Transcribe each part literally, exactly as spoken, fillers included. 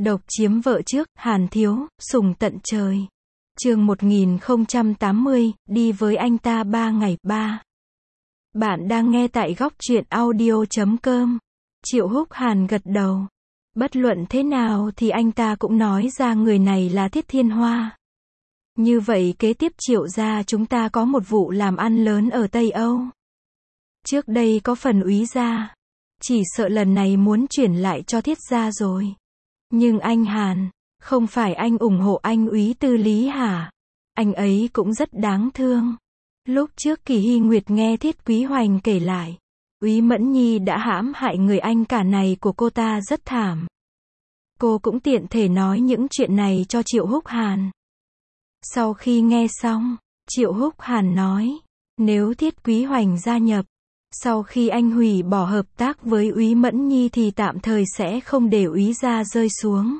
Độc chiếm vợ trước, Hàn Thiếu, sủng tận trời. Chương một nghìn không trăm tám mươi, đi với anh ta ba ngày, ba. Bạn đang nghe tại góc truyện audio chấm com. Triệu Húc Hàn gật đầu. Bất luận thế nào thì anh ta cũng nói ra người này là Thiết Thiên Hoa. Như vậy kế tiếp Triệu gia chúng ta có một vụ làm ăn lớn ở Tây Âu. Trước đây có phần Úy gia. Chỉ sợ lần này muốn chuyển lại cho Thiết gia rồi. Nhưng anh Hàn, không phải anh ủng hộ anh Úy Tư Lý hả? Anh ấy cũng rất đáng thương. Lúc trước Kỳ Hy Nguyệt nghe Thiết Quý Hoành kể lại, Úy Mẫn Nhi đã hãm hại người anh cả này của cô ta rất thảm. Cô cũng tiện thể nói những chuyện này cho Triệu Húc Hàn. Sau khi nghe xong, Triệu Húc Hàn nói, nếu Thiết Quý Hoành gia nhập, sau khi anh hủy bỏ hợp tác với Úy Mẫn Nhi thì tạm thời sẽ không để Úy gia rơi xuống.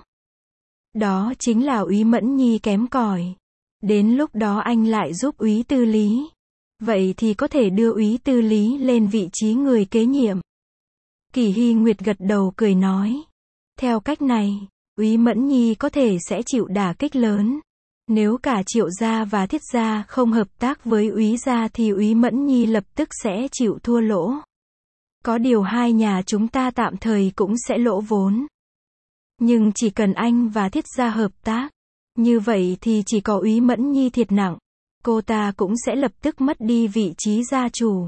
Đó chính là Úy Mẫn Nhi kém cỏi. Đến lúc đó anh lại giúp Úy Tư Lý. Vậy thì có thể đưa Úy Tư Lý lên vị trí người kế nhiệm. Kỳ Hy Nguyệt gật đầu cười nói. Theo cách này, Úy Mẫn Nhi có thể sẽ chịu đả kích lớn. Nếu cả Triệu gia và Thiết gia không hợp tác với Úy gia thì Úy Mẫn Nhi lập tức sẽ chịu thua lỗ. Có điều hai nhà chúng ta tạm thời cũng sẽ lỗ vốn. Nhưng chỉ cần anh và Thiết gia hợp tác, như vậy thì chỉ có Úy Mẫn Nhi thiệt nặng, cô ta cũng sẽ lập tức mất đi vị trí gia chủ.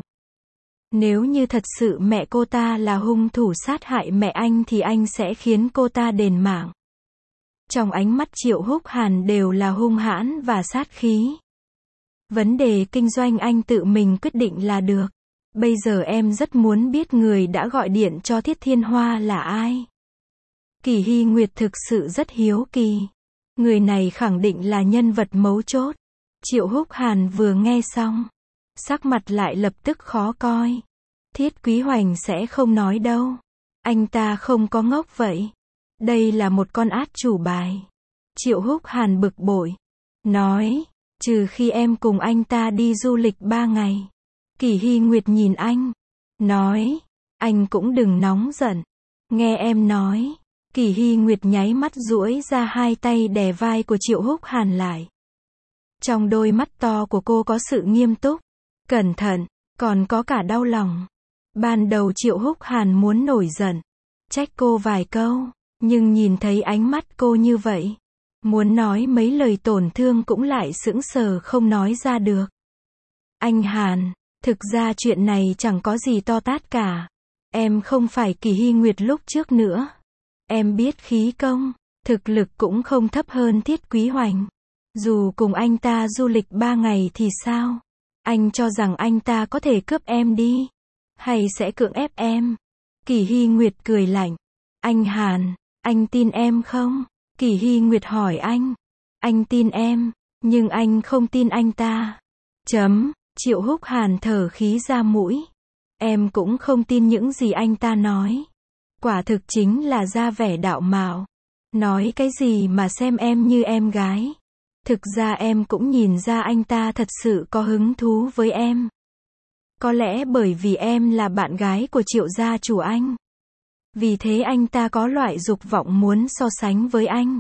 Nếu như thật sự mẹ cô ta là hung thủ sát hại mẹ anh thì anh sẽ khiến cô ta đền mạng. Trong ánh mắt Triệu Húc Hàn đều là hung hãn và sát khí. Vấn đề kinh doanh anh tự mình quyết định là được. Bây giờ em rất muốn biết người đã gọi điện cho Thiết Thiên Hoa là ai. Kỳ Hy Nguyệt thực sự rất hiếu kỳ. Người này khẳng định là nhân vật mấu chốt. Triệu Húc Hàn vừa nghe xong, sắc mặt lại lập tức khó coi. Thiết Quý Hoành sẽ không nói đâu. Anh ta không có ngốc vậy. Đây là một con át chủ bài. Triệu Húc Hàn bực bội. Nói, trừ khi em cùng anh ta đi du lịch ba ngày. Kỳ Hy Nguyệt nhìn anh. Nói, anh cũng đừng nóng giận. Nghe em nói. Kỳ Hy Nguyệt nháy mắt duỗi ra hai tay đè vai của Triệu Húc Hàn lại. Trong đôi mắt to của cô có sự nghiêm túc, cẩn thận, còn có cả đau lòng. Ban đầu Triệu Húc Hàn muốn nổi giận, trách cô vài câu, nhưng nhìn thấy ánh mắt cô như vậy, muốn nói mấy lời tổn thương cũng lại sững sờ không nói ra được. Anh Hàn, thực ra chuyện này chẳng có gì to tát cả. Em không phải Kỳ Hy Nguyệt lúc trước nữa. Em biết khí công, thực lực cũng không thấp hơn Thiết Quý Hoành. Dù cùng anh ta du lịch ba ngày thì sao? Anh cho rằng anh ta có thể cướp em đi? Hay sẽ cưỡng ép em? Kỳ Hy Nguyệt cười lạnh. Anh Hàn, anh tin em không? Kỳ Hy Nguyệt hỏi anh. Anh tin em, nhưng anh không tin anh ta. Chấm, Triệu Húc Hàn thở khí ra mũi. Em cũng không tin những gì anh ta nói. Quả thực chính là ra vẻ đạo mạo. Nói cái gì mà xem em như em gái. Thực ra em cũng nhìn ra anh ta thật sự có hứng thú với em. Có lẽ bởi vì em là bạn gái của Triệu gia chủ anh. Vì thế anh ta có loại dục vọng muốn so sánh với anh.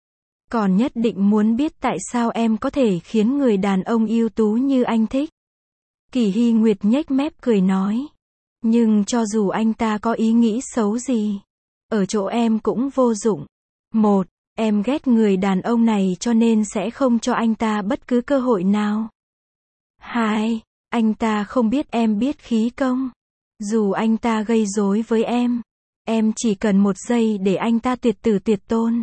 Còn nhất định muốn biết tại sao em có thể khiến người đàn ông ưu tú như anh thích. Kỳ Hy Nguyệt nhếch mép cười nói. Nhưng cho dù anh ta có ý nghĩ xấu gì, ở chỗ em cũng vô dụng. Một, em ghét người đàn ông này cho nên sẽ không cho anh ta bất cứ cơ hội nào. Hai, anh ta không biết em biết khí công. Dù anh ta gây rối với em, em chỉ cần một giây để anh ta tuyệt tử tuyệt tôn.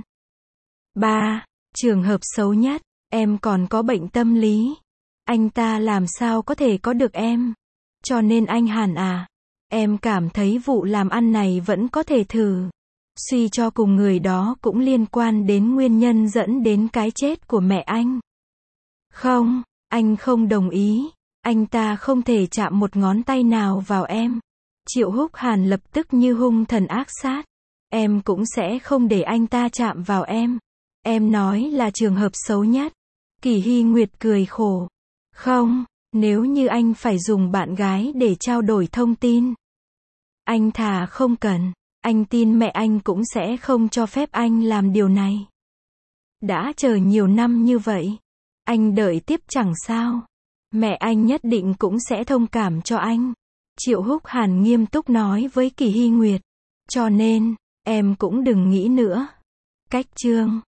Ba, trường hợp xấu nhất, em còn có bệnh tâm lý. Anh ta làm sao có thể có được em. Cho nên anh Hàn à, em cảm thấy vụ làm ăn này vẫn có thể thử. Suy cho cùng người đó cũng liên quan đến nguyên nhân dẫn đến cái chết của mẹ anh. Không, anh không đồng ý. Anh ta không thể chạm một ngón tay nào vào em. Triệu Húc Hàn lập tức như hung thần ác sát. Em cũng sẽ không để anh ta chạm vào em. Em nói là trường hợp xấu nhất. Kỳ Hy Nguyệt cười khổ. Không, nếu như anh phải dùng bạn gái để trao đổi thông tin, anh thà không cần. Anh tin mẹ anh cũng sẽ không cho phép anh làm điều này. Đã chờ nhiều năm như vậy. Anh đợi tiếp chẳng sao. Mẹ anh nhất định cũng sẽ thông cảm cho anh. Triệu Húc Hàn nghiêm túc nói với Kỳ Hy Nguyệt. Cho nên, em cũng đừng nghĩ nữa. Cách chương